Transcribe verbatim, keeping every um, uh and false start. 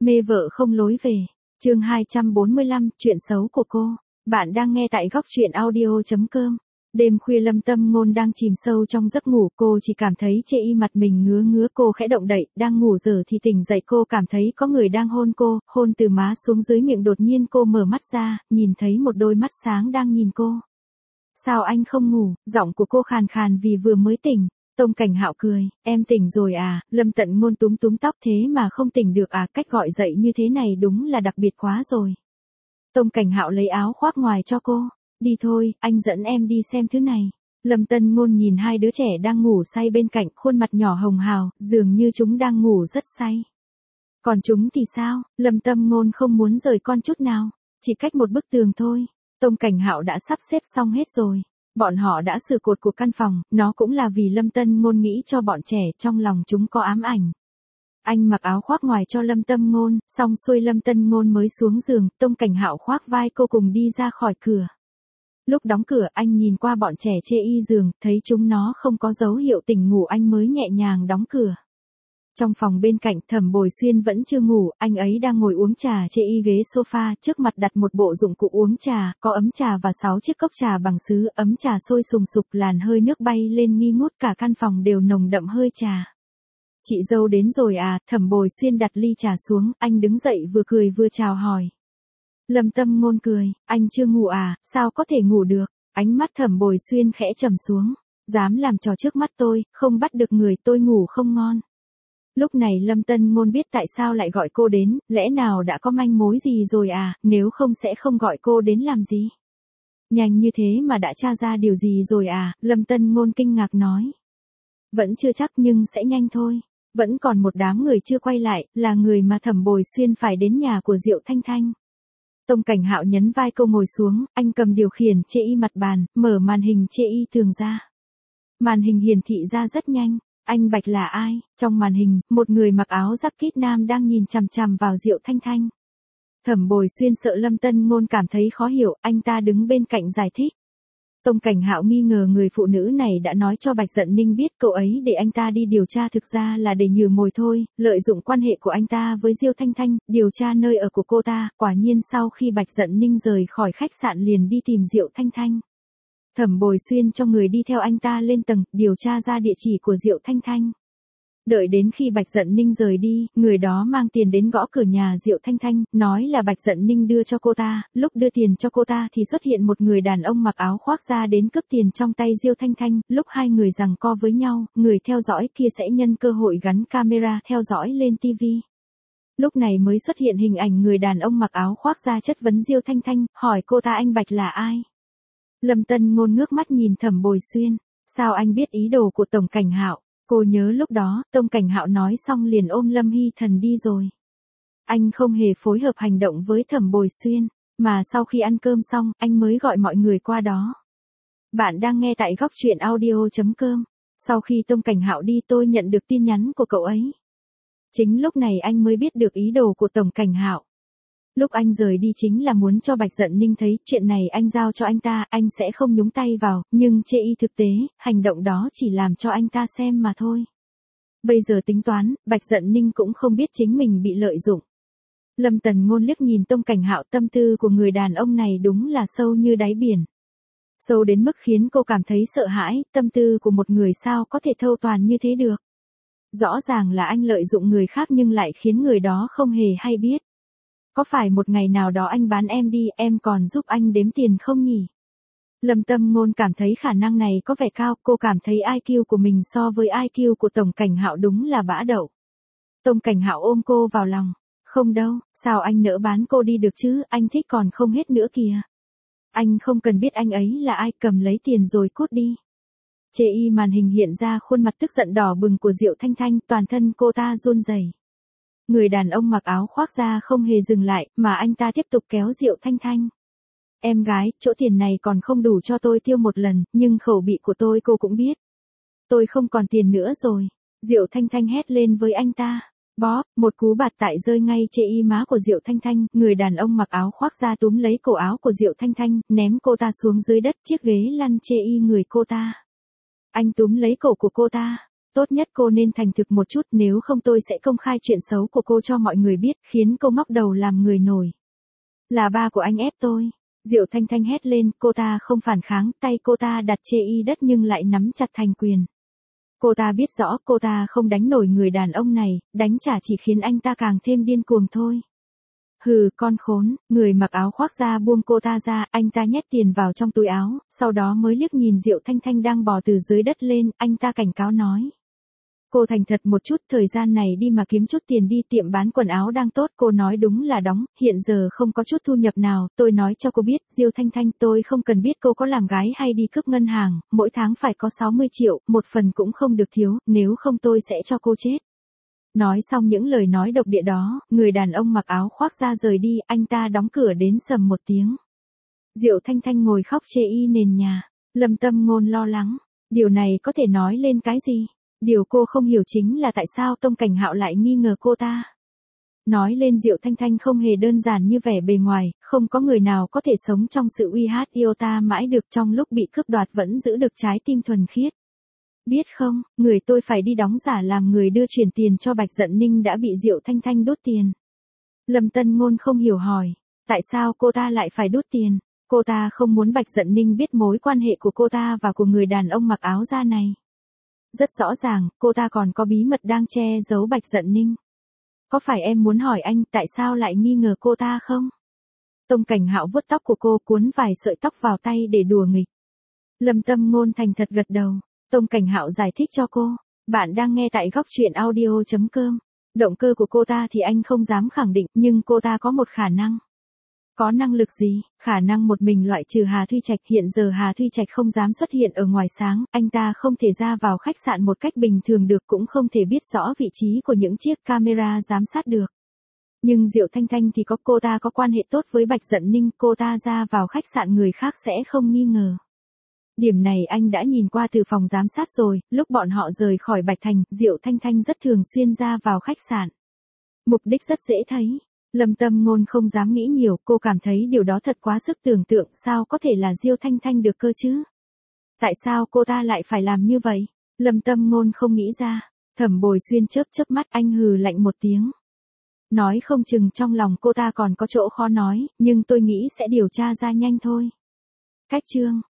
Mê vợ không lối về. Chương hai trăm bốn mươi lăm, chuyện xấu của cô. Bạn đang nghe tại góc truyện audio chấm com. Đêm khuya Lâm Tâm Ngôn đang chìm sâu trong giấc ngủ, cô chỉ cảm thấy chê y mặt mình ngứa ngứa, cô khẽ động đậy, đang ngủ dở thì tỉnh dậy, cô cảm thấy có người đang hôn cô, hôn từ má xuống dưới miệng, đột nhiên cô mở mắt ra, nhìn thấy một đôi mắt sáng đang nhìn cô. Sao anh không ngủ? Giọng của cô khàn khàn vì vừa mới tỉnh. Tông Cảnh Hạo cười, em tỉnh rồi à? Lâm Tận Ngôn túm túm tóc, thế mà không tỉnh được à? Cách gọi dậy như thế này đúng là đặc biệt quá rồi. Tông Cảnh Hạo lấy áo khoác ngoài cho cô. Đi thôi, anh dẫn em đi xem thứ này. Lâm Tận Ngôn nhìn hai đứa trẻ đang ngủ say bên cạnh, khuôn mặt nhỏ hồng hào, dường như chúng đang ngủ rất say. Còn chúng thì sao? Lâm Tâm Ngôn không muốn rời con chút nào. Chỉ cách một bức tường thôi. Tông Cảnh Hạo đã sắp xếp xong hết rồi. Bọn họ đã sửa cột của căn phòng, nó cũng là vì Lâm Tận Ngôn nghĩ cho bọn trẻ, trong lòng chúng có ám ảnh. Anh mặc áo khoác ngoài cho Lâm Tận Ngôn, xong xuôi Lâm Tận Ngôn mới xuống giường, Tông Cảnh Hạo khoác vai cô cùng đi ra khỏi cửa. Lúc đóng cửa, anh nhìn qua bọn trẻ chê y giường, thấy chúng nó không có dấu hiệu tỉnh ngủ, anh mới nhẹ nhàng đóng cửa. Trong phòng bên cạnh, Thẩm Bồi Xuyên vẫn chưa ngủ, anh ấy đang ngồi uống trà chê y ghế sofa, trước mặt đặt một bộ dụng cụ uống trà, có ấm trà và sáu chiếc cốc trà bằng sứ, ấm trà sôi sùng sục, làn hơi nước bay lên nghi ngút, cả căn phòng đều nồng đậm hơi trà. Chị dâu đến rồi à? Thẩm Bồi Xuyên đặt ly trà xuống, anh đứng dậy vừa cười vừa chào hỏi. Lâm Tâm Ngôn cười, anh chưa ngủ à? Sao có thể ngủ được? Ánh mắt Thẩm Bồi Xuyên khẽ trầm xuống, dám làm trò trước mắt tôi, không bắt được người, tôi ngủ không ngon. Lúc này Lâm Tận Ngôn biết tại sao lại gọi cô đến, lẽ nào đã có manh mối gì rồi à, nếu không sẽ không gọi cô đến làm gì. Nhanh như thế mà đã tra ra điều gì rồi à? Lâm Tận Ngôn kinh ngạc nói. Vẫn chưa chắc nhưng sẽ nhanh thôi. Vẫn còn một đám người chưa quay lại, là người mà Thẩm Bồi Xuyên phải đến nhà của Diệu Thanh Thanh. Tông Cảnh Hạo nhấn vai cô ngồi xuống, anh cầm điều khiển chê y mặt bàn, mở màn hình chê y thường ra. Màn hình hiển thị ra rất nhanh. Anh Bạch là ai? Trong màn hình, một người mặc áo giáp kít nam đang nhìn chằm chằm vào Diệu Thanh Thanh. Thẩm Bồi Xuyên sợ Lâm Tận Ngôn cảm thấy khó hiểu, anh ta đứng bên cạnh giải thích. Tông Cảnh Hạo nghi ngờ người phụ nữ này đã nói cho Bạch Dận Ninh biết cậu ấy để anh ta đi điều tra, thực ra là để nhử mồi thôi, lợi dụng quan hệ của anh ta với Diêu Thanh Thanh, điều tra nơi ở của cô ta. Quả nhiên sau khi Bạch Dận Ninh rời khỏi khách sạn liền đi tìm Diệu Thanh Thanh. Thẩm Bồi Xuyên cho người đi theo anh ta lên tầng, điều tra ra địa chỉ của Diệu Thanh Thanh. Đợi đến khi Bạch Dận Ninh rời đi, người đó mang tiền đến gõ cửa nhà Diệu Thanh Thanh, nói là Bạch Dận Ninh đưa cho cô ta, lúc đưa tiền cho cô ta thì xuất hiện một người đàn ông mặc áo khoác ra đến cướp tiền trong tay Diêu Thanh Thanh, lúc hai người giằng co với nhau, người theo dõi kia sẽ nhân cơ hội gắn camera theo dõi lên ti vi. Lúc này mới xuất hiện hình ảnh người đàn ông mặc áo khoác ra chất vấn Diêu Thanh Thanh, hỏi cô ta anh Bạch là ai? Lâm Tận Ngôn ngước mắt nhìn Thẩm Bồi Xuyên, sao anh biết ý đồ của Tổng Cảnh Hạo? Cô nhớ lúc đó, Tông Cảnh Hạo nói xong liền ôm Lâm Hy Thần đi rồi. Anh không hề phối hợp hành động với Thẩm Bồi Xuyên, mà sau khi ăn cơm xong, anh mới gọi mọi người qua đó. Bạn đang nghe tại góc truyện audio chấm com. Sau khi Tông Cảnh Hạo đi tôi nhận được tin nhắn của cậu ấy. Chính lúc này anh mới biết được ý đồ của Tổng Cảnh Hạo. Lúc anh rời đi chính là muốn cho Bạch Dận Ninh thấy, chuyện này anh giao cho anh ta, anh sẽ không nhúng tay vào, nhưng chê y thực tế, hành động đó chỉ làm cho anh ta xem mà thôi. Bây giờ tính toán, Bạch Dận Ninh cũng không biết chính mình bị lợi dụng. Lâm Tận Ngôn liếc nhìn Tông Cảnh Hạo, tâm tư của người đàn ông này đúng là sâu như đáy biển. Sâu đến mức khiến cô cảm thấy sợ hãi, tâm tư của một người sao có thể thâu toàn như thế được. Rõ ràng là anh lợi dụng người khác nhưng lại khiến người đó không hề hay biết. Có phải một ngày nào đó anh bán em đi, em còn giúp anh đếm tiền không nhỉ? Lâm Tâm Ngôn cảm thấy khả năng này có vẻ cao, cô cảm thấy i kiu của mình so với i kiu của Tổng Cảnh Hạo đúng là bã đậu. Tổng Cảnh Hạo ôm cô vào lòng. Không đâu, sao anh nỡ bán cô đi được chứ, anh thích còn không hết nữa kìa. Anh không cần biết anh ấy là ai, cầm lấy tiền rồi cút đi. Chê y màn hình hiện ra khuôn mặt tức giận đỏ bừng của Diệu Thanh Thanh, toàn thân cô ta run rẩy. Người đàn ông mặc áo khoác ra không hề dừng lại, mà anh ta tiếp tục kéo Diệu Thanh Thanh. Em gái, chỗ tiền này còn không đủ cho tôi tiêu một lần, nhưng khẩu vị của tôi cô cũng biết. Tôi không còn tiền nữa rồi. Diệu Thanh Thanh hét lên với anh ta. Bóp, một cú bạt tại rơi ngay chê y má của Diệu Thanh Thanh, người đàn ông mặc áo khoác ra túm lấy cổ áo của Diệu Thanh Thanh, ném cô ta xuống dưới đất, chiếc ghế lăn chê y người cô ta. Anh túm lấy cổ của cô ta. tốt nhất cô nên thành thực một chút, nếu không tôi sẽ công khai chuyện xấu của cô cho mọi người biết, khiến cô ngóc đầu làm người nổi. Là ba của anh ép tôi. Diệu Thanh Thanh hét lên, cô ta không phản kháng, tay cô ta đặt chê y đất nhưng lại nắm chặt thành quyền. Cô ta biết rõ cô ta không đánh nổi người đàn ông này, đánh trả chỉ khiến anh ta càng thêm điên cuồng thôi. Hừ, con khốn, người mặc áo khoác ra buông cô ta ra, anh ta nhét tiền vào trong túi áo, sau đó mới liếc nhìn Diệu Thanh Thanh đang bò từ dưới đất lên, anh ta cảnh cáo nói. Cô thành thật một chút, thời gian này đi mà kiếm chút tiền đi, tiệm bán quần áo đang tốt, cô nói đúng là đóng, hiện giờ không có chút thu nhập nào, tôi nói cho cô biết, Diêu Thanh Thanh, tôi không cần biết cô có làm gái hay đi cướp ngân hàng, mỗi tháng phải có sáu mươi triệu, một phần cũng không được thiếu, nếu không tôi sẽ cho cô chết. Nói xong những lời nói độc địa đó, người đàn ông mặc áo khoác ra rời đi, anh ta đóng cửa đến sầm một tiếng. Diệu Thanh Thanh ngồi khóc chê y nền nhà, Lâm Tâm Ngôn lo lắng, điều này có thể nói lên cái gì? Điều cô không hiểu chính là tại sao Tông Cảnh Hạo lại nghi ngờ cô ta. Nói lên Diệu Thanh Thanh không hề đơn giản như vẻ bề ngoài, không có người nào có thể sống trong sự uy hát yêu ta mãi được, trong lúc bị cướp đoạt vẫn giữ được trái tim thuần khiết. Biết không, người tôi phải đi đóng giả làm người đưa chuyển tiền cho Bạch Dận Ninh đã bị Diệu Thanh Thanh đút tiền. Lâm Tân Ngôn không hiểu hỏi, tại sao cô ta lại phải đút tiền? Cô ta không muốn Bạch Dận Ninh biết mối quan hệ của cô ta và của người đàn ông mặc áo da này. Rất rõ ràng, cô ta còn có bí mật đang che giấu Bạch Dận Ninh. Có phải em muốn hỏi anh tại sao lại nghi ngờ cô ta không? Tông Cảnh Hạo vuốt tóc của cô, cuốn vài sợi tóc vào tay để đùa nghịch. Lâm Tâm Ngôn thành thật gật đầu. Tông Cảnh Hạo giải thích cho cô. Bạn đang nghe tại góc truyện audio chấm com. Động cơ của cô ta thì anh không dám khẳng định, nhưng cô ta có một khả năng. Có năng lực gì? Khả năng một mình loại trừ Hà Thuy Trạch. Hiện giờ Hà Thuy Trạch không dám xuất hiện ở ngoài sáng, anh ta không thể ra vào khách sạn một cách bình thường được, cũng không thể biết rõ vị trí của những chiếc camera giám sát được. Nhưng Diệu Thanh Thanh thì có, cô ta có quan hệ tốt với Bạch Dận Ninh, cô ta ra vào khách sạn người khác sẽ không nghi ngờ. Điểm này anh đã nhìn qua từ phòng giám sát rồi, lúc bọn họ rời khỏi Bạch Thành, Diệu Thanh Thanh rất thường xuyên ra vào khách sạn. Mục đích rất dễ thấy. Lâm Tâm Ngôn không dám nghĩ nhiều, cô cảm thấy điều đó thật quá sức tưởng tượng, sao có thể là Diêu Thanh Thanh được cơ chứ? Tại sao cô ta lại phải làm như vậy? Lâm Tâm Ngôn không nghĩ ra. Thẩm Bồi Xuyên chớp chớp mắt, anh hừ lạnh một tiếng. Nói không chừng trong lòng cô ta còn có chỗ khó nói, nhưng tôi nghĩ sẽ điều tra ra nhanh thôi. Cách chương